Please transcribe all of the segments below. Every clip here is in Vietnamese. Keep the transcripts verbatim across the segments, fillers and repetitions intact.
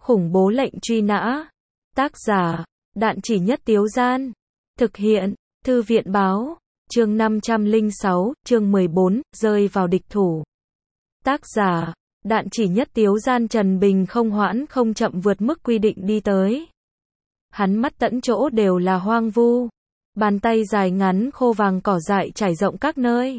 Khủng bố lệnh truy nã. Tác giả, Đạn Chỉ Nhất Tiếu Gian. Thực hiện, Thư viện báo. Chương năm trăm lẻ sáu, chương mười bốn, rơi vào địch thủ. Tác giả, Đạn Chỉ Nhất Tiếu Gian. Trần Bình không hoãn không chậm vượt mức quy định đi tới. Hắn mắt tẫn chỗ đều là hoang vu. Bàn tay dài ngắn khô vàng cỏ dại trải rộng các nơi.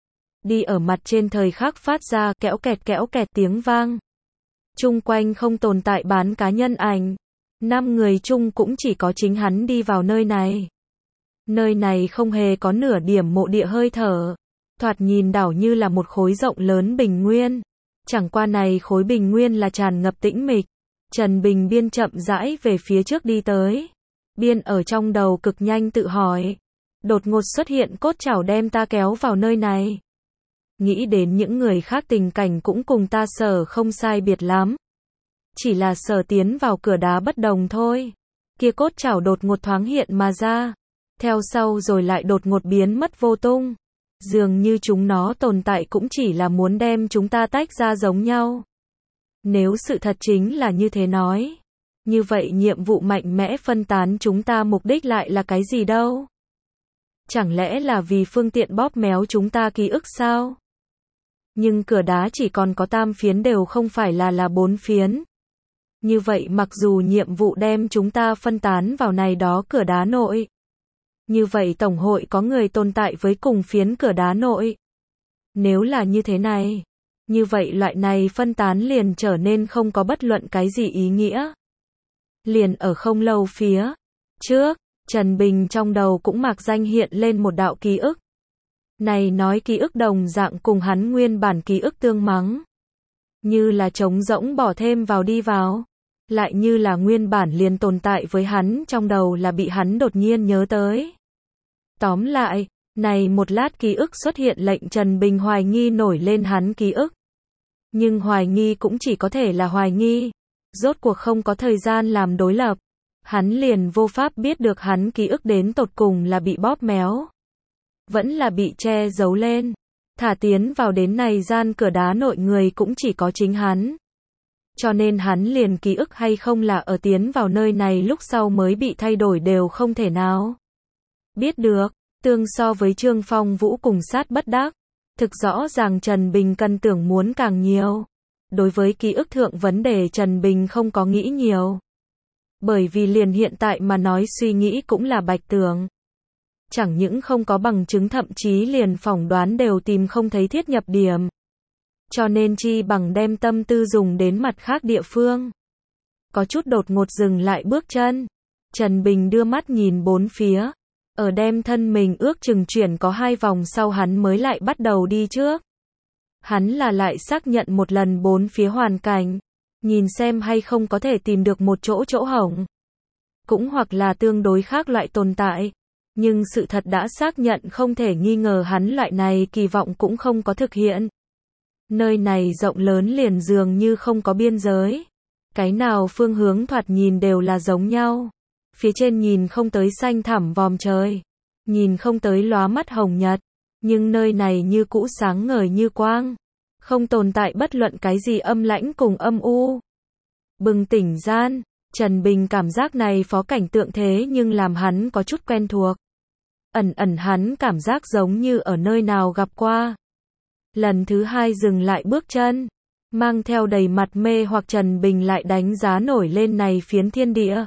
Đi ở mặt trên thời khắc phát ra kẽo kẹt kẽo kẹt tiếng vang. Chung quanh không tồn tại bán cá nhân ảnh. Năm người chung cũng chỉ có chính hắn đi vào nơi này. Nơi này không hề có nửa điểm mộ địa hơi thở. Thoạt nhìn đảo như là một khối rộng lớn bình nguyên. Chẳng qua này khối bình nguyên là tràn ngập tĩnh mịch. Trần Bình biên chậm rãi về phía trước đi tới. Biên ở trong đầu cực nhanh tự hỏi. Đột ngột xuất hiện cốt chảo đem ta kéo vào nơi này. Nghĩ đến những người khác tình cảnh cũng cùng ta Sở không sai biệt lắm. Chỉ là Sở tiến vào cửa đá bất đồng thôi. Kia cốt chảo đột ngột thoáng hiện mà ra. Theo sau rồi lại đột ngột biến mất vô tung. Dường như chúng nó tồn tại cũng chỉ là muốn đem chúng ta tách ra giống nhau. Nếu sự thật chính là như thế nói. Như vậy nhiệm vụ mạnh mẽ phân tán chúng ta mục đích lại là cái gì đâu? Chẳng lẽ là vì phương tiện bóp méo chúng ta ký ức sao? Nhưng cửa đá chỉ còn có tam phiến đều không phải là là bốn phiến. Như vậy mặc dù nhiệm vụ đem chúng ta phân tán vào này đó cửa đá nội. Như vậy Tổng hội có người tồn tại với cùng phiến cửa đá nội. Nếu là như thế này, như vậy loại này phân tán liền trở nên không có bất luận cái gì ý nghĩa. Liền ở không lâu phía trước, Trần Bình trong đầu cũng mạc danh hiện lên một đạo ký ức. Này nói ký ức đồng dạng cùng hắn nguyên bản ký ức tương mắng. Như là trống rỗng bỏ thêm vào đi vào. Lại như là nguyên bản liền tồn tại với hắn trong đầu là bị hắn đột nhiên nhớ tới. Tóm lại, này một lát ký ức xuất hiện lệnh Trần Bình hoài nghi nổi lên hắn ký ức. Nhưng hoài nghi cũng chỉ có thể là hoài nghi. Rốt cuộc không có thời gian làm đối lập. Hắn liền vô pháp biết được hắn ký ức đến tột cùng là bị bóp méo. Vẫn là bị che giấu lên. Thả tiến vào đến này gian cửa đá nội người cũng chỉ có chính hắn. Cho nên hắn liền ký ức hay không là ở tiến vào nơi này lúc sau mới bị thay đổi đều không thể nào biết được. Tương so với Trương Phong Vũ cùng sát bất đắc. Thực rõ ràng Trần Bình cần tưởng muốn càng nhiều. Đối với ký ức thượng vấn đề Trần Bình không có nghĩ nhiều. Bởi vì liền hiện tại mà nói suy nghĩ cũng là bạch tưởng. Chẳng những không có bằng chứng thậm chí liền phỏng đoán đều tìm không thấy thiết nhập điểm. Cho nên chi bằng đem tâm tư dùng đến mặt khác địa phương. Có chút đột ngột dừng lại bước chân. Trần Bình đưa mắt nhìn bốn phía. Ở đem thân mình ước chừng chuyển có hai vòng sau hắn mới lại bắt đầu đi trước. Hắn là lại xác nhận một lần bốn phía hoàn cảnh. Nhìn xem hay không có thể tìm được một chỗ chỗ hổng. Cũng hoặc là tương đối khác loại tồn tại. Nhưng sự thật đã xác nhận không thể nghi ngờ hắn loại này kỳ vọng cũng không có thực hiện. Nơi này rộng lớn liền dường như không có biên giới. Cái nào phương hướng thoạt nhìn đều là giống nhau. Phía trên nhìn không tới xanh thẳm vòm trời. Nhìn không tới lóa mắt hồng nhật. Nhưng nơi này như cũ sáng ngời như quang. Không tồn tại bất luận cái gì âm lãnh cùng âm u. Bừng tỉnh gian, Trần Bình cảm giác này phó cảnh tượng thế nhưng làm hắn có chút quen thuộc. Ẩn ẩn hắn cảm giác giống như ở nơi nào gặp qua. Lần thứ hai dừng lại bước chân. Mang theo đầy mặt mê hoặc Trần Bình lại đánh giá nổi lên này phiến thiên địa.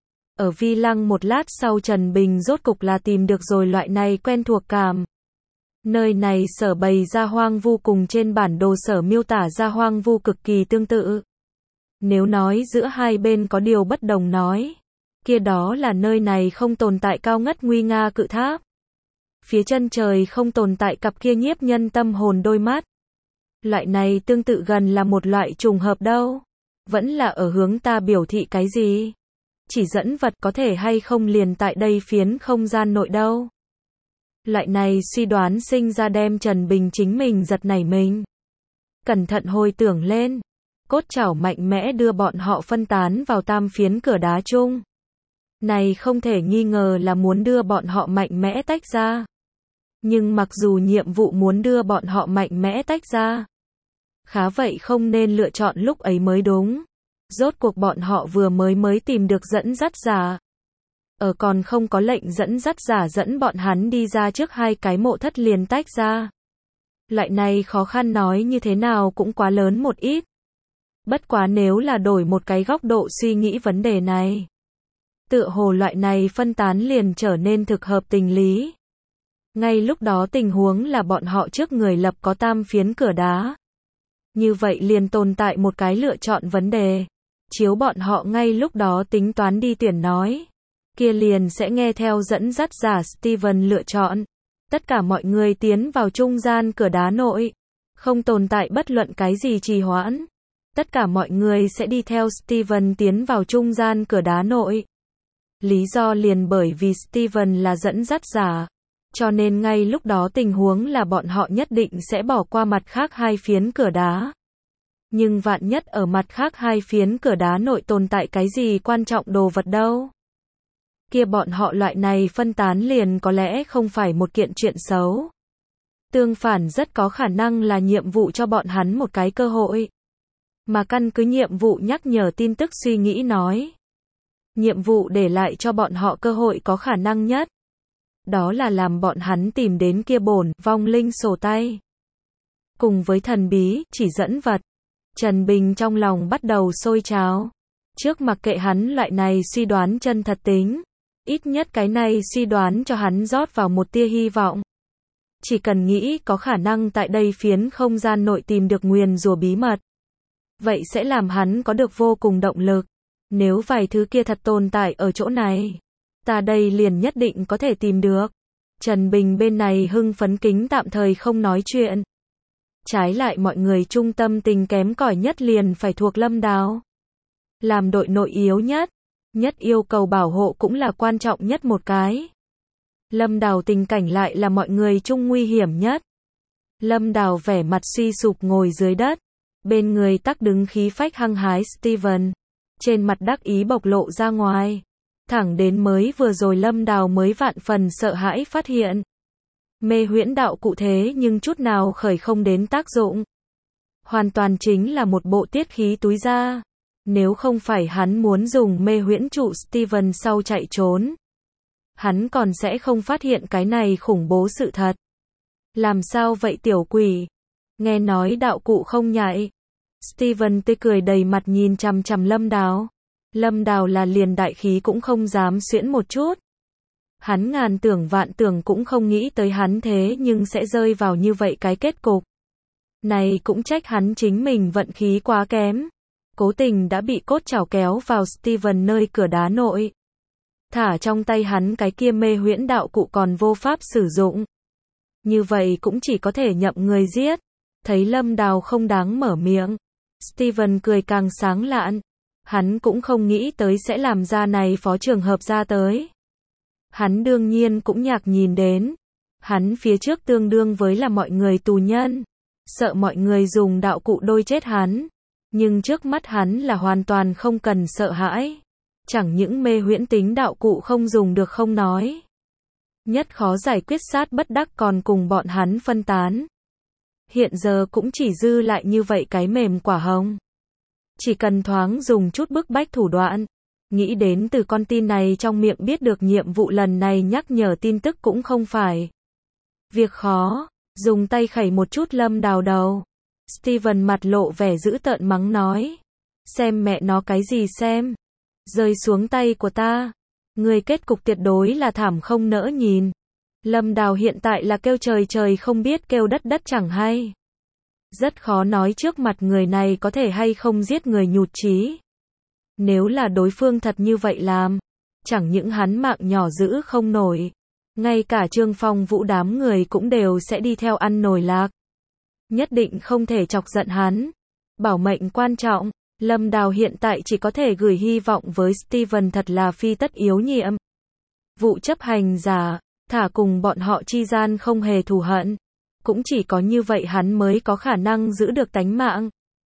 Ở vi lăng một lát sau Trần Bình rốt cục là tìm được rồi loại này quen thuộc cảm. Nơi này Sở bày ra hoang vu cùng trên bản đồ Sở miêu tả ra hoang vu cực kỳ tương tự. Nếu nói giữa hai bên có điều bất đồng nói, kia đó là nơi này không tồn tại cao ngất nguy nga cự tháp. Phía chân trời không tồn tại cặp kia nhiếp nhân tâm hồn đôi mắt. Loại này tương tự gần là một loại trùng hợp đâu. Vẫn là ở hướng ta biểu thị cái gì? Chỉ dẫn vật có thể hay không liền tại đây phiến không gian nội đâu. Loại này suy đoán sinh ra đem Trần Bình chính mình giật nảy mình. Cẩn thận hồi tưởng lên. Cốt chảo mạnh mẽ đưa bọn họ phân tán vào tam phiến cửa đá chung. Này không thể nghi ngờ là muốn đưa bọn họ mạnh mẽ tách ra. Nhưng mặc dù nhiệm vụ muốn đưa bọn họ mạnh mẽ tách ra. Khá vậy không nên lựa chọn lúc ấy mới đúng. Rốt cuộc bọn họ vừa mới mới tìm được dẫn dắt giả. Ở còn không có lệnh dẫn dắt giả dẫn bọn hắn đi ra trước hai cái mộ thất liền tách ra. Loại này khó khăn nói như thế nào cũng quá lớn một ít. Bất quá nếu là đổi một cái góc độ suy nghĩ vấn đề này. Tựa hồ loại này phân tán liền trở nên thực hợp tình lý. Ngay lúc đó tình huống là bọn họ trước người lập có tam phiến cửa đá. Như vậy liền tồn tại một cái lựa chọn vấn đề. Chiếu bọn họ ngay lúc đó tính toán đi tuyển nói. Kia liền sẽ nghe theo dẫn dắt giả Steven lựa chọn. Tất cả mọi người tiến vào trung gian cửa đá nội. Không tồn tại bất luận cái gì trì hoãn. Tất cả mọi người sẽ đi theo Steven tiến vào trung gian cửa đá nội. Lý do liền bởi vì Steven là dẫn dắt giả. Cho nên ngay lúc đó tình huống là bọn họ nhất định sẽ bỏ qua mặt khác hai phiến cửa đá. Nhưng vạn nhất ở mặt khác hai phiến cửa đá nội tồn tại cái gì quan trọng đồ vật đâu. Kia bọn họ loại này phân tán liền có lẽ không phải một kiện chuyện xấu. Tương phản rất có khả năng là nhiệm vụ cho bọn hắn một cái cơ hội. Mà căn cứ nhiệm vụ nhắc nhở tin tức suy nghĩ nói. Nhiệm vụ để lại cho bọn họ cơ hội có khả năng nhất. Đó là làm bọn hắn tìm đến kia bổn vong linh sổ tay. Cùng với thần bí, chỉ dẫn vật. Trần Bình trong lòng bắt đầu sôi trào. Trước mặc kệ hắn loại này suy đoán chân thật tính. Ít nhất cái này suy đoán cho hắn rót vào một tia hy vọng. Chỉ cần nghĩ có khả năng tại đây phiến không gian nội tìm được nguyền rủa bí mật. Vậy sẽ làm hắn có được vô cùng động lực. Nếu vài thứ kia thật tồn tại ở chỗ này. Ta đây liền nhất định có thể tìm được. Trần Bình bên này hưng phấn kính tạm thời không nói chuyện. Trái lại mọi người trung tâm tình kém cỏi nhất liền phải thuộc Lâm Đào. Làm đội nội yếu nhất. Nhất yêu cầu bảo hộ cũng là quan trọng nhất một cái. Lâm Đào tình cảnh lại là mọi người chung nguy hiểm nhất. Lâm Đào vẻ mặt suy sụp ngồi dưới đất. Bên người tắc đứng khí phách hăng hái Steven. Trên mặt đắc ý bộc lộ ra ngoài. Thẳng đến mới vừa rồi Lâm Đào mới vạn phần sợ hãi phát hiện. Mê huyễn đạo cụ thế nhưng chút nào khởi không đến tác dụng. Hoàn toàn chính là một bộ tiết khí túi da. Nếu không phải hắn muốn dùng mê huyễn trụ Steven sau chạy trốn. Hắn còn sẽ không phát hiện cái này khủng bố sự thật. Làm sao vậy tiểu quỷ? Nghe nói đạo cụ không nhạy. Steven tươi cười đầy mặt nhìn chằm chằm Lâm Đào. Lâm Đào là liền đại khí cũng không dám xuyễn một chút. Hắn ngàn tưởng vạn tưởng cũng không nghĩ tới hắn thế nhưng sẽ rơi vào như vậy cái kết cục. Này cũng trách hắn chính mình vận khí quá kém. Cố tình đã bị cốt chảo kéo vào Steven nơi cửa đá nội. Thả trong tay hắn cái kia mê huyễn đạo cụ còn vô pháp sử dụng. Như vậy cũng chỉ có thể nhậm người giết. Thấy Lâm Đào không đáng mở miệng. Steven cười càng sáng lạn. Hắn cũng không nghĩ tới sẽ làm ra này phó trường hợp ra tới. Hắn đương nhiên cũng nhạc nhìn đến. Hắn phía trước tương đương với là mọi người tù nhân. Sợ mọi người dùng đạo cụ đôi chết hắn. Nhưng trước mắt hắn là hoàn toàn không cần sợ hãi. Chẳng những mê huyễn tính đạo cụ không dùng được không nói. Nhất khó giải quyết sát bất đắc còn cùng bọn hắn phân tán. Hiện giờ cũng chỉ dư lại như vậy cái mềm quả hồng. Chỉ cần thoáng dùng chút bức bách thủ đoạn. Nghĩ đến từ con tin này trong miệng biết được nhiệm vụ lần này nhắc nhở tin tức cũng không phải việc khó. Dùng tay khẩy một chút Lâm Đào đầu. Steven mặt lộ vẻ dữ tợn mắng nói. Xem mẹ nó cái gì xem. Rơi xuống tay của ta. Người kết cục tuyệt đối là thảm không nỡ nhìn. Lâm Đào hiện tại là kêu trời trời không biết kêu đất đất chẳng hay. Rất khó nói trước mặt người này có thể hay không giết người nhụt chí. Nếu là đối phương thật như vậy làm. Chẳng những hắn mạng nhỏ giữ không nổi. Ngay cả Trương Phong Vũ đám người cũng đều sẽ đi theo ăn nồi lạc. Nhất định không thể chọc giận hắn. Bảo mệnh quan trọng. Lâm Đào hiện tại chỉ có thể gửi hy vọng với Steven thật là phi tất yếu nhiệm. Vụ chấp hành giả, thả cùng bọn họ chi gian không hề thù hận. Cũng chỉ có như vậy hắn mới có khả năng giữ được tánh mạng.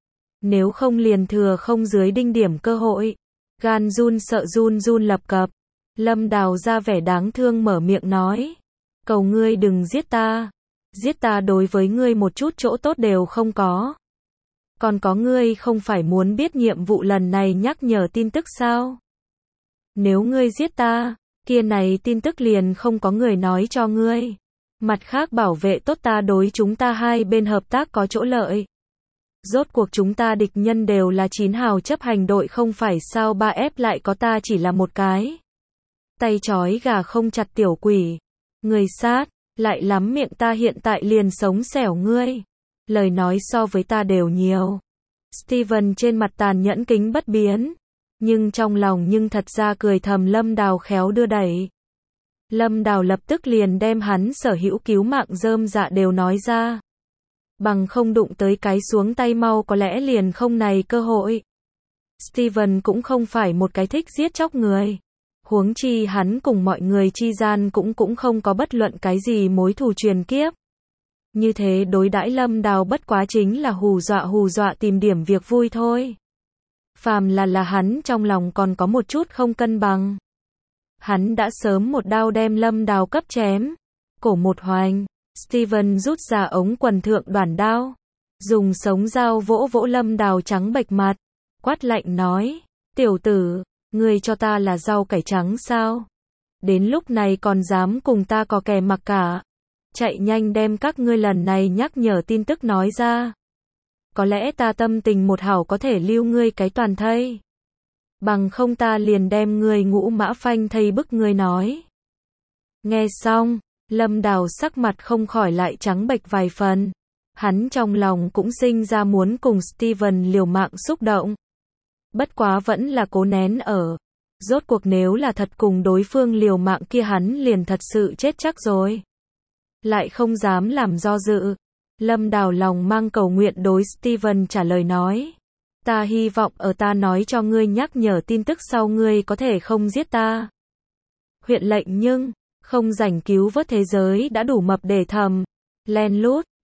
Nếu không liền thừa không dưới đinh điểm cơ hội. Gan run sợ run run lập cập. Lâm Đào ra vẻ đáng thương mở miệng nói. Cầu ngươi đừng giết ta. Giết ta đối với ngươi một chút chỗ tốt đều không có. Còn có ngươi không phải muốn biết nhiệm vụ lần này nhắc nhở tin tức sao? Nếu ngươi giết ta, kia này tin tức liền không có người nói cho ngươi. Mặt khác bảo vệ tốt ta đối chúng ta hai bên hợp tác có chỗ lợi. Rốt cuộc chúng ta địch nhân đều là chín hào chấp hành đội không phải sao ba ép lại có ta chỉ là một cái. Tay trói gà không chặt tiểu quỷ. Người sát, lại lắm miệng ta hiện tại liền sống xẻo ngươi. Lời nói so với ta đều nhiều. Steven trên mặt tàn nhẫn kính bất biến. Nhưng trong lòng nhưng thật ra cười thầm Lâm Đào khéo đưa đẩy. Lâm Đào lập tức liền đem hắn sở hữu cứu mạng rơm dạ đều nói ra. Bằng không đụng tới cái xuống tay mau có lẽ liền không này cơ hội. Steven cũng không phải một cái thích giết chóc người. Huống chi hắn cùng mọi người chi gian cũng cũng không có bất luận cái gì mối thù truyền kiếp. Như thế đối đãi Lâm Đào bất quá chính là hù dọa hù dọa tìm điểm việc vui thôi. Phàm là là hắn trong lòng còn có một chút không cân bằng. Hắn đã sớm một đao đem Lâm Đào cấp chém. Cổ một hoành, Steven rút ra ống quần thượng đoản đao. Dùng sống dao vỗ vỗ Lâm Đào trắng bệch mặt. Quát lạnh nói, tiểu tử, ngươi cho ta là rau cải trắng sao? Đến lúc này còn dám cùng ta có kè mặc cả. Chạy nhanh đem các ngươi lần này nhắc nhở tin tức nói ra. Có lẽ ta tâm tình một hảo có thể lưu ngươi cái toàn thây. Bằng không ta liền đem ngươi ngũ mã phanh thây bức ngươi nói. Nghe xong, Lâm Đào sắc mặt không khỏi lại trắng bệch vài phần. Hắn trong lòng cũng sinh ra muốn cùng Steven liều mạng xúc động. Bất quá vẫn là cố nén ở. Rốt cuộc nếu là thật cùng đối phương liều mạng kia hắn liền thật sự chết chắc rồi. Lại không dám làm do dự. Lâm Đào lòng mang cầu nguyện đối Steven trả lời nói. Ta hy vọng ở ta nói cho ngươi nhắc nhở tin tức sau ngươi có thể không giết ta. Huyện lệnh nhưng, không rảnh cứu vớt thế giới đã đủ mập để thầm. Len lút,